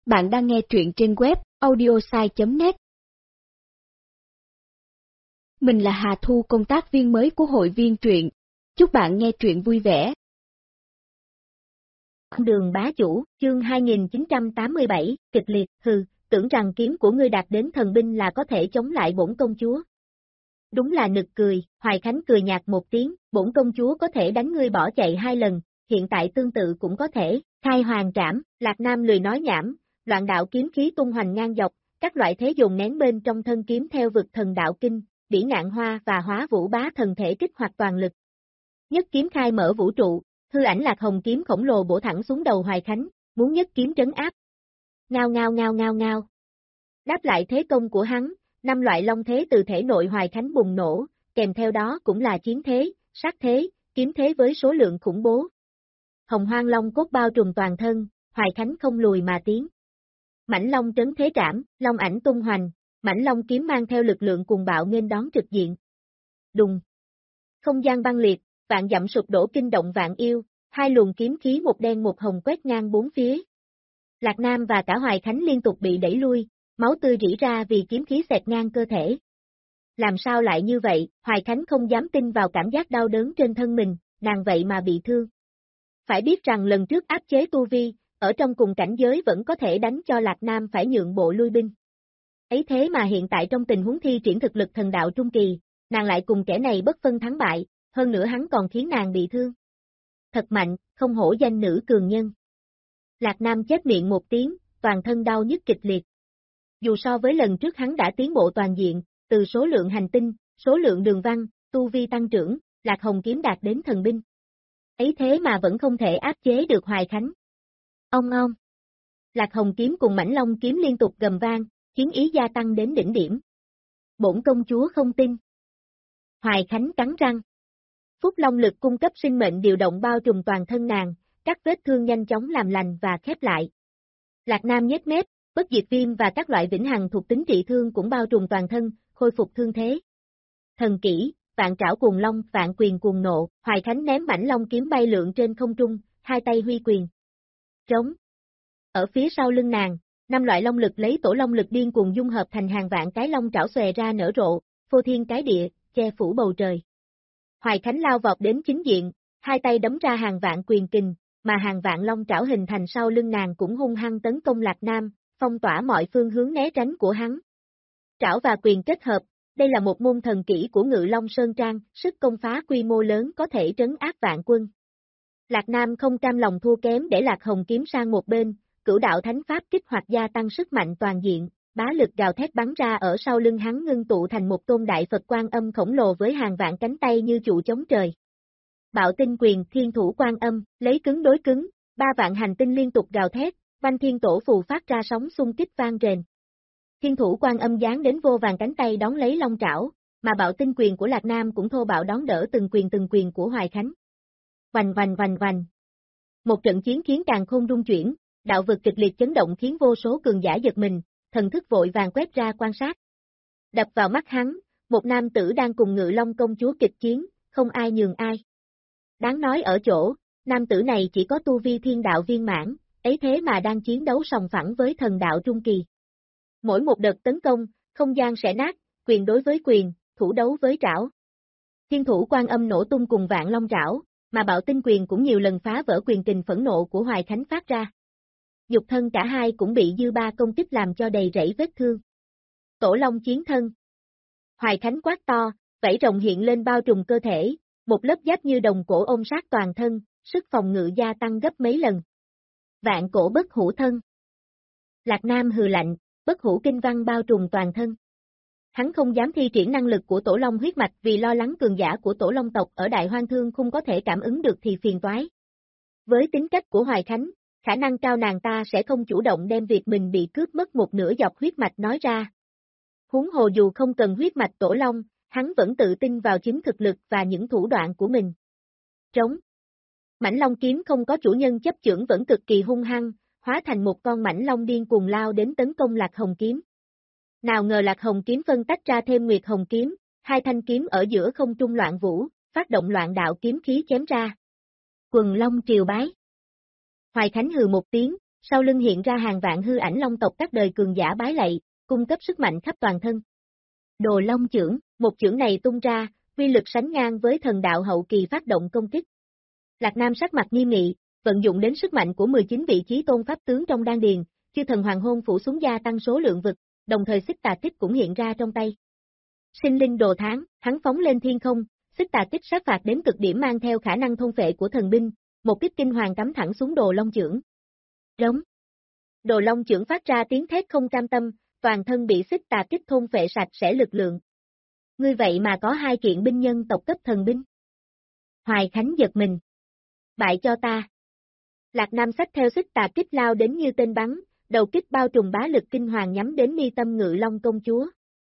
Bạn đang nghe truyện trên web audiosai.net. Mình là Hà Thu, công tác viên mới của hội viên truyện. Chúc bạn nghe truyện vui vẻ. Đường bá chủ, chương 2987, kịch liệt, tưởng rằng kiếm của ngươi đạt đến thần binh là có thể chống lại bổn công chúa. Đúng là nực cười, Hoài Khánh cười nhạt một tiếng, bổn công chúa có thể đánh ngươi bỏ chạy 2 lần, hiện tại tương tự cũng có thể, khai hoàng trảm, Lạc Nam lười nói nhảm, loạn đạo kiếm khí tung hoành ngang dọc, các loại thế dồn nén bên trong thân kiếm theo vực thần đạo kinh, bỉ ngạn hoa và hóa vũ bá thần thể kích hoạt toàn lực. Nhất kiếm khai mở vũ trụ, hư ảnh Lạc Hồng kiếm khổng lồ bổ thẳng xuống đầu Hoài Khánh, muốn nhất kiếm trấn áp. Ngao ngao ngao ngao ngao. Đáp lại thế công của hắn, 5 loại long thế từ thể nội Hoài Khánh bùng nổ, kèm theo đó cũng là chiến thế, sát thế, kiếm thế với số lượng khủng bố. Hồng Hoang Long cốt bao trùm toàn thân, Hoài Khánh không lùi mà tiến. Mãnh Long trấn thế trảm, long ảnh tung hoành, Mãnh Long kiếm mang theo lực lượng cuồng bạo nghênh đón trực diện. Đùng. Không gian băng liệt, vạn dặm sụp đổ kinh động vạn yêu, 2 luồng kiếm khí một đen một hồng quét ngang 4 phía. Lạc Nam và cả Hoài Khánh liên tục bị đẩy lui, máu tươi rỉ ra vì kiếm khí xẹt ngang cơ thể. Làm sao lại như vậy, Hoài Khánh không dám tin vào cảm giác đau đớn trên thân mình, nàng vậy mà bị thương. Phải biết rằng lần trước áp chế tu vi, ở trong cùng cảnh giới vẫn có thể đánh cho Lạc Nam phải nhượng bộ lui binh. Ấy thế mà hiện tại trong tình huống thi triển thực lực thần đạo trung kỳ, nàng lại cùng kẻ này bất phân thắng bại, hơn nữa hắn còn khiến nàng bị thương. Thật mạnh, không hổ danh nữ cường nhân. Lạc Nam chép miệng một tiếng, toàn thân đau nhức kịch liệt. Dù so với lần trước hắn đã tiến bộ toàn diện, từ số lượng hành tinh, số lượng đường văn, tu vi tăng trưởng, Lạc Hồng kiếm đạt đến thần binh. Ấy thế mà vẫn không thể áp chế được Hoài Khánh. Ông. Lạc Hồng kiếm cùng Mãnh Long kiếm liên tục gầm vang, chiến ý gia tăng đến đỉnh điểm. Bổn công chúa không tin. Hoài Khánh cắn răng. Phúc Long lực cung cấp sinh mệnh điều động bao trùm toàn thân nàng, các vết thương nhanh chóng làm lành và khép lại. Lạc Nam nhếch mép, bất diệt viêm và các loại vĩnh hằng thuộc tính trị thương cũng bao trùm toàn thân, khôi phục thương thế. Thần kỹ, vạn trảo cuồng long, vạn quyền cuồng nộ, Hoài Khánh ném Mãnh Long kiếm bay lượn trên không trung, 2 tay huy quyền. Trống. Ở phía sau lưng nàng, 5 loại long lực lấy tổ long lực điên cuồng dung hợp thành hàng vạn cái long trảo xòe ra nở rộ, phô thiên cái địa, che phủ bầu trời. Hoài Khánh lao vọt đến chính diện, 2 tay đấm ra hàng vạn quyền kình, mà hàng vạn long trảo hình thành sau lưng nàng cũng hung hăng tấn công Lạc Nam, phong tỏa mọi phương hướng né tránh của hắn. Trảo và quyền kết hợp, đây là một môn thần kỹ của Ngự Long Sơn Trang, sức công phá quy mô lớn có thể trấn áp vạn quân. Lạc Nam không cam lòng thua kém để Lạc Hồng kiếm sang một bên, cửu đạo thánh pháp kích hoạt gia tăng sức mạnh toàn diện, bá lực gào thét bắn ra ở sau lưng hắn ngưng tụ thành một tôn đại Phật Quan Âm khổng lồ với hàng vạn cánh tay như trụ chống trời. Bạo tinh quyền thiên thủ Quan Âm, lấy cứng đối cứng, 3 vạn hành tinh liên tục gào thét, Văn Thiên Tổ phù phát ra sóng xung kích vang rền. Thiên thủ Quan Âm giáng đến vô vàng cánh tay đón lấy long trảo, mà bạo tinh quyền của Lạc Nam cũng thô bạo đón đỡ từng quyền của Hoài Khánh. Vành vành vành vành. Một trận chiến khiến càn khôn rung chuyển, đạo vực kịch liệt chấn động khiến vô số cường giả giật mình, thần thức vội vàng quét ra quan sát. Đập vào mắt hắn, một nam tử đang cùng Ngự Long công chúa kịch chiến, không ai nhường ai. Đáng nói ở chỗ, nam tử này chỉ có tu vi thiên đạo viên mãn, ấy thế mà đang chiến đấu sòng phẳng với thần đạo trung kỳ. Mỗi một đợt tấn công, không gian sẽ nát, quyền đối với quyền, thủ đấu với trảo. Thiên thủ Quan Âm nổ tung cùng vạn long trảo, mà bạo tinh quyền cũng nhiều lần phá vỡ quyền kình phẫn nộ của Hoài Khánh phát ra. Nhục thân cả hai cũng bị dư ba công kích làm cho đầy rẫy vết thương. Tổ long chiến thân. Hoài Khánh quát to, vảy rồng hiện lên bao trùm cơ thể, một lớp giáp như đồng cổ ôm sát toàn thân, sức phòng ngự gia tăng gấp mấy lần. Vạn cổ bất hủ thân. Lạc Nam hừ lạnh, bất hủ kinh văn bao trùm toàn thân. Hắn không dám thi triển năng lực của tổ long huyết mạch vì lo lắng cường giả của tổ long tộc ở Đại Hoang Thương không có thể cảm ứng được thì phiền toái. Với tính cách của Hoài Khánh, khả năng cao nàng ta sẽ không chủ động đem việc mình bị cướp mất một nửa dọc huyết mạch nói ra. Huống hồ dù không cần huyết mạch tổ long, hắn vẫn tự tin vào chính thực lực và những thủ đoạn của mình. Trống. Mãnh Long kiếm không có chủ nhân chấp chưởng vẫn cực kỳ hung hăng, hóa thành một con mãnh long điên cuồng lao đến tấn công Lạc Hồng kiếm. Nào ngờ Lạc Hồng kiếm phân tách ra thêm Nguyệt Hồng kiếm, 2 thanh kiếm ở giữa không trung loạn vũ, phát động loạn đạo kiếm khí chém ra. Quần long triều bái. Hoài Khánh hừ một tiếng, Sau lưng hiện ra hàng vạn hư ảnh long tộc các đời cường giả bái lạy, cung cấp sức mạnh khắp toàn thân. Đồ Long chưởng, một chưởng này tung ra, uy lực sánh ngang với thần đạo hậu kỳ phát động công kích. Lạc Nam sắc mặt nghiêm nghị, vận dụng đến sức mạnh của 19 vị chí tôn pháp tướng trong đan điền, chư thần hoàng hôn phủ xuống gia tăng số lượng vực, đồng thời xích tà kích cũng hiện ra trong tay. Sinh linh đồ tháng, hắn phóng lên thiên không, xích tà kích sát phạt đến cực điểm mang theo khả năng thôn phệ của thần binh, một kích kinh hoàng cắm thẳng xuống Đồ Long chưởng. Rống. Đồ Long chưởng phát ra tiếng thét không cam tâm, toàn thân bị xích tà kích thôn phệ sạch sẽ lực lượng. Ngươi vậy mà có 2 kiện binh nhân tộc cấp thần binh. Hoài Khánh giật mình. Bại cho ta. Lạc Nam xách theo xích tà kích lao đến như tên bắn, đầu kích bao trùm bá lực kinh hoàng nhắm đến mi tâm Ngự Long công chúa.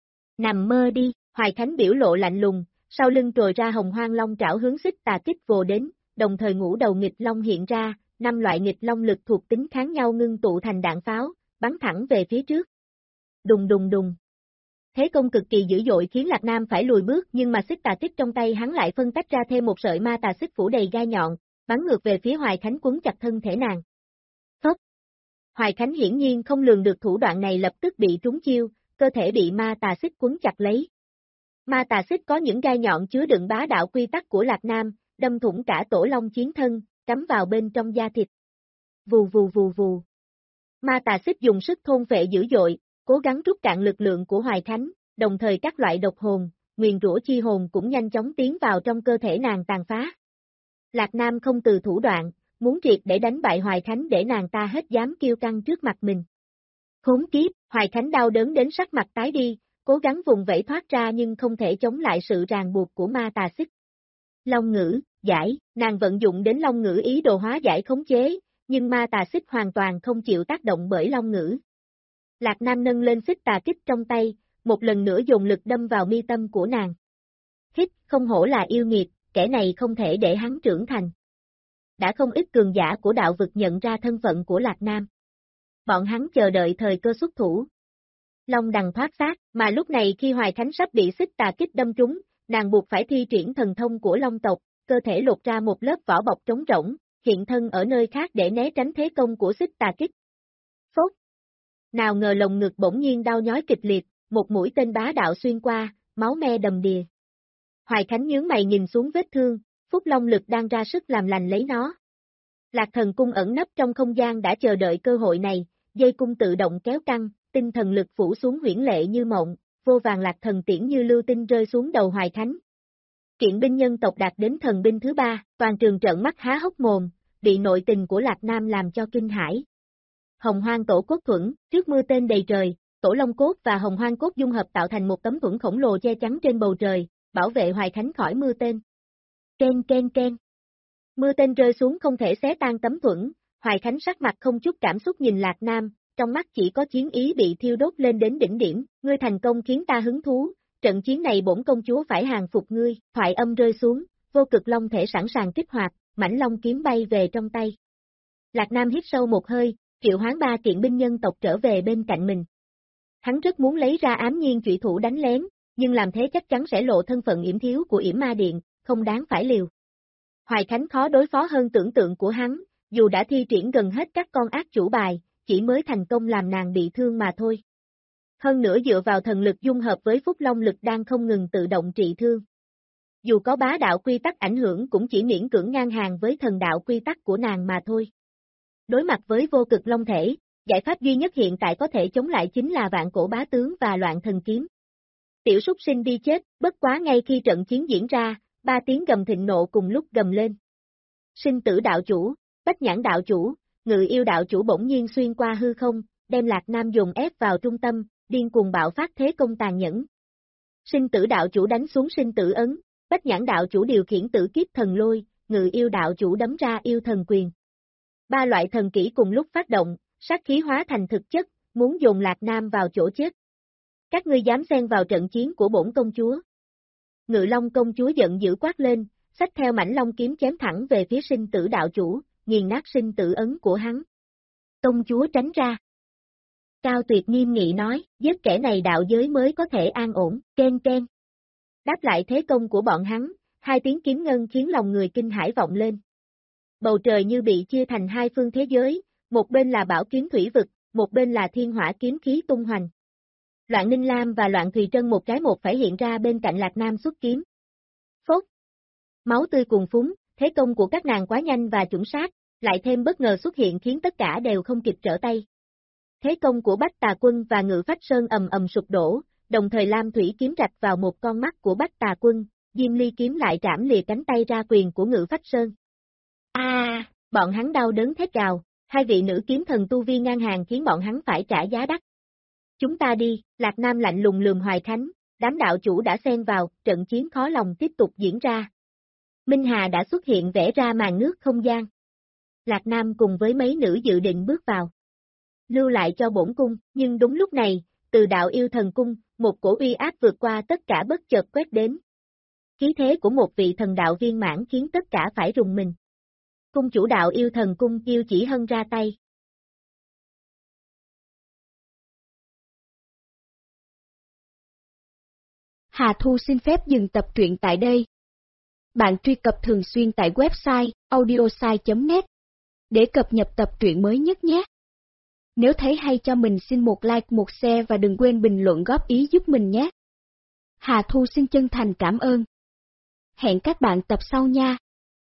Nằm mơ đi, Hoài Khánh biểu lộ lạnh lùng, sau lưng trồi ra hồng hoang long trảo hướng xích tà kích vồ đến, đồng thời ngũ đầu nghịch long hiện ra, 5 loại nghịch long lực thuộc tính kháng nhau ngưng tụ thành đạn pháo, bắn thẳng về phía trước. Đùng đùng đùng. Thế công cực kỳ dữ dội khiến Lạc Nam phải lùi bước, nhưng mà xích tà kích trong tay hắn lại phân tách ra thêm một sợi ma tà xích phủ đầy gai nhọn, bắn ngược về phía Hoài Khánh quấn chặt thân thể nàng. Phốc. Hoài Khánh hiển nhiên không lường được thủ đoạn này, lập tức bị trúng chiêu, cơ thể bị ma tà xích quấn chặt lấy. Ma tà xích có những gai nhọn chứa đựng bá đạo quy tắc của Lạc Nam, đâm thủng cả tổ long chiến thân, cắm vào bên trong da thịt. Vù vù vù vù. Ma tà xích dùng sức thôn phệ dữ dội, cố gắng rút cạn lực lượng của Hoài Khánh, đồng thời các loại độc hồn, nguyền rủa chi hồn cũng nhanh chóng tiến vào trong cơ thể nàng tàn phá. Lạc Nam không từ thủ đoạn, muốn triệt để đánh bại Hoài Khánh để nàng ta hết dám kiêu căng trước mặt mình. Khốn kiếp, Hoài Khánh đau đớn đến sắc mặt tái đi, cố gắng vùng vẫy thoát ra nhưng không thể chống lại sự ràng buộc của ma tà xích. Long ngữ, giải, nàng vận dụng đến long ngữ ý đồ hóa giải khống chế, nhưng ma tà xích hoàn toàn không chịu tác động bởi long ngữ. Lạc Nam nâng lên xích tà kích trong tay, một lần nữa dồn lực đâm vào mi tâm của nàng. Hít, không hổ là yêu nghiệt, kẻ này không thể để hắn trưởng thành. Đã không ít cường giả của đạo vực nhận ra thân phận của Lạc Nam. Bọn hắn chờ đợi thời cơ xuất thủ. Long đằng thoát xác, mà lúc này khi Hoài Khánh sắp bị xích tà kích đâm trúng, nàng buộc phải thi triển thần thông của Long tộc, cơ thể lột ra một lớp vỏ bọc trống rỗng, hiện thân ở nơi khác để né tránh thế công của xích tà kích. Phốt! Nào ngờ lồng ngực bỗng nhiên đau nhói kịch liệt, một mũi tên bá đạo xuyên qua, máu me đầm đìa. Hoài Khánh nhướng mày nhìn xuống vết thương, Phúc Long lực đang ra sức làm lành lấy nó. Lạc Thần cung ẩn nấp trong không gian đã chờ đợi cơ hội này, dây cung tự động kéo căng, tinh thần lực phủ xuống huyễn lệ như mộng, vô vàng Lạc Thần tiễn như lưu tinh rơi xuống đầu Hoài Khánh. Kiện binh nhân tộc đạt đến thần binh thứ 3, toàn trường trợn mắt há hốc mồm, bị nội tình của Lạc Nam làm cho kinh hãi. Hồng Hoang Tổ Cốt Thuẫn, trước mưa tên đầy trời, Tổ Long Cốt và Hồng Hoang Cốt dung hợp tạo thành một tấm thuẫn khổng lồ che chắn trên bầu trời, bảo vệ Hoài Khánh khỏi mưa tên. Ken ken ken. Mưa tên rơi xuống không thể xé tan tấm thuẫn, Hoài Khánh sắc mặt không chút cảm xúc nhìn Lạc Nam, trong mắt chỉ có chiến ý bị thiêu đốt lên đến đỉnh điểm, ngươi thành công khiến ta hứng thú, trận chiến này bổn công chúa phải hàng phục ngươi, thoại âm rơi xuống, vô cực long thể sẵn sàng kích hoạt, mãnh long kiếm bay về trong tay. Lạc Nam hít sâu một hơi, triệu hoán 3 kiện binh nhân tộc trở về bên cạnh mình. Hắn rất muốn lấy ra ám nhiên chủy thủ đánh lén, nhưng làm thế chắc chắn sẽ lộ thân phận yểm thiếu của yểm ma điện, không đáng phải liều. Hoài Khánh khó đối phó hơn tưởng tượng của hắn, dù đã thi triển gần hết các con ác chủ bài, chỉ mới thành công làm nàng bị thương mà thôi. Hơn nữa dựa vào thần lực dung hợp với Phúc Long lực đang không ngừng tự động trị thương. Dù có bá đạo quy tắc ảnh hưởng cũng chỉ miễn cưỡng ngang hàng với thần đạo quy tắc của nàng mà thôi. Đối mặt với vô cực long thể, giải pháp duy nhất hiện tại có thể chống lại chính là vạn cổ bá tướng và loạn thần kiếm. Tiểu súc sinh đi chết, bất quá ngay khi trận chiến diễn ra, 3 tiếng gầm thịnh nộ cùng lúc gầm lên. Sinh tử đạo chủ, bách nhãn đạo chủ, ngự yêu đạo chủ bỗng nhiên xuyên qua hư không, đem Lạc Nam dồn ép vào trung tâm, điên cuồng bạo phát thế công tàn nhẫn. Sinh tử đạo chủ đánh xuống sinh tử ấn, bách nhãn đạo chủ điều khiển tử kiếp thần lôi, ngự yêu đạo chủ đấm ra yêu thần quyền. 3 loại thần kỹ cùng lúc phát động, sát khí hóa thành thực chất, muốn dồn Lạc Nam vào chỗ chết. Các ngươi dám xen vào trận chiến của bổn công chúa. Ngự Long công chúa giận dữ quát lên, xách theo mãnh long kiếm chém thẳng về phía sinh tử đạo chủ, nghiền nát sinh tử ấn của hắn. Công chúa tránh ra. Cao Tuyệt nghiêm nghị nói, giết kẻ này đạo giới mới có thể an ổn, ken ken. Đáp lại thế công của bọn hắn, 2 tiếng kiếm ngân khiến lòng người kinh hãi vọng lên. Bầu trời như bị chia thành 2 phương thế giới, một bên là bảo kiếm thủy vực, một bên là thiên hỏa kiếm khí tung hoành. Loạn Ninh Lam và Loạn Thùy Trân một trái một phải hiện ra bên cạnh Lạc Nam xuất kiếm. Phốt! Máu tươi cuồn phúng, thế công của các nàng quá nhanh và chuẩn xác, lại thêm bất ngờ xuất hiện khiến tất cả đều không kịp trở tay. Thế công của Bách Tà Quân và Ngự Phách Sơn ầm ầm sụp đổ, đồng thời Lam Thủy kiếm rạch vào một con mắt của Bách Tà Quân, Diêm Ly kiếm lại trảm lìa cánh tay ra quyền của Ngự Phách Sơn. Bọn hắn đau đớn thét gào, hai vị nữ kiếm thần tu vi ngang hàng khiến bọn hắn phải trả giá đắt. Chúng ta đi, Lạc Nam lạnh lùng lườm Hoài Khánh, đám đạo chủ đã xen vào, trận chiến khó lòng tiếp tục diễn ra. Minh Hà đã xuất hiện vẽ ra màn nước không gian. Lạc Nam cùng với mấy nữ dự định bước vào. Lưu lại cho bổn cung, nhưng đúng lúc này, từ đạo yêu thần cung, một cổ uy áp vượt qua tất cả bất chợt quét đến. Khí thế của một vị thần đạo viên mãn khiến tất cả phải rùng mình. Cung chủ đạo yêu thần cung Kiêu Chỉ Hân ra tay. Hà Thu xin phép dừng tập truyện tại đây. Bạn truy cập thường xuyên tại website audiosai.net để cập nhật tập truyện mới nhất nhé. Nếu thấy hay cho mình xin một like, một share và đừng quên bình luận góp ý giúp mình nhé. Hà Thu xin chân thành cảm ơn. Hẹn các bạn tập sau nha.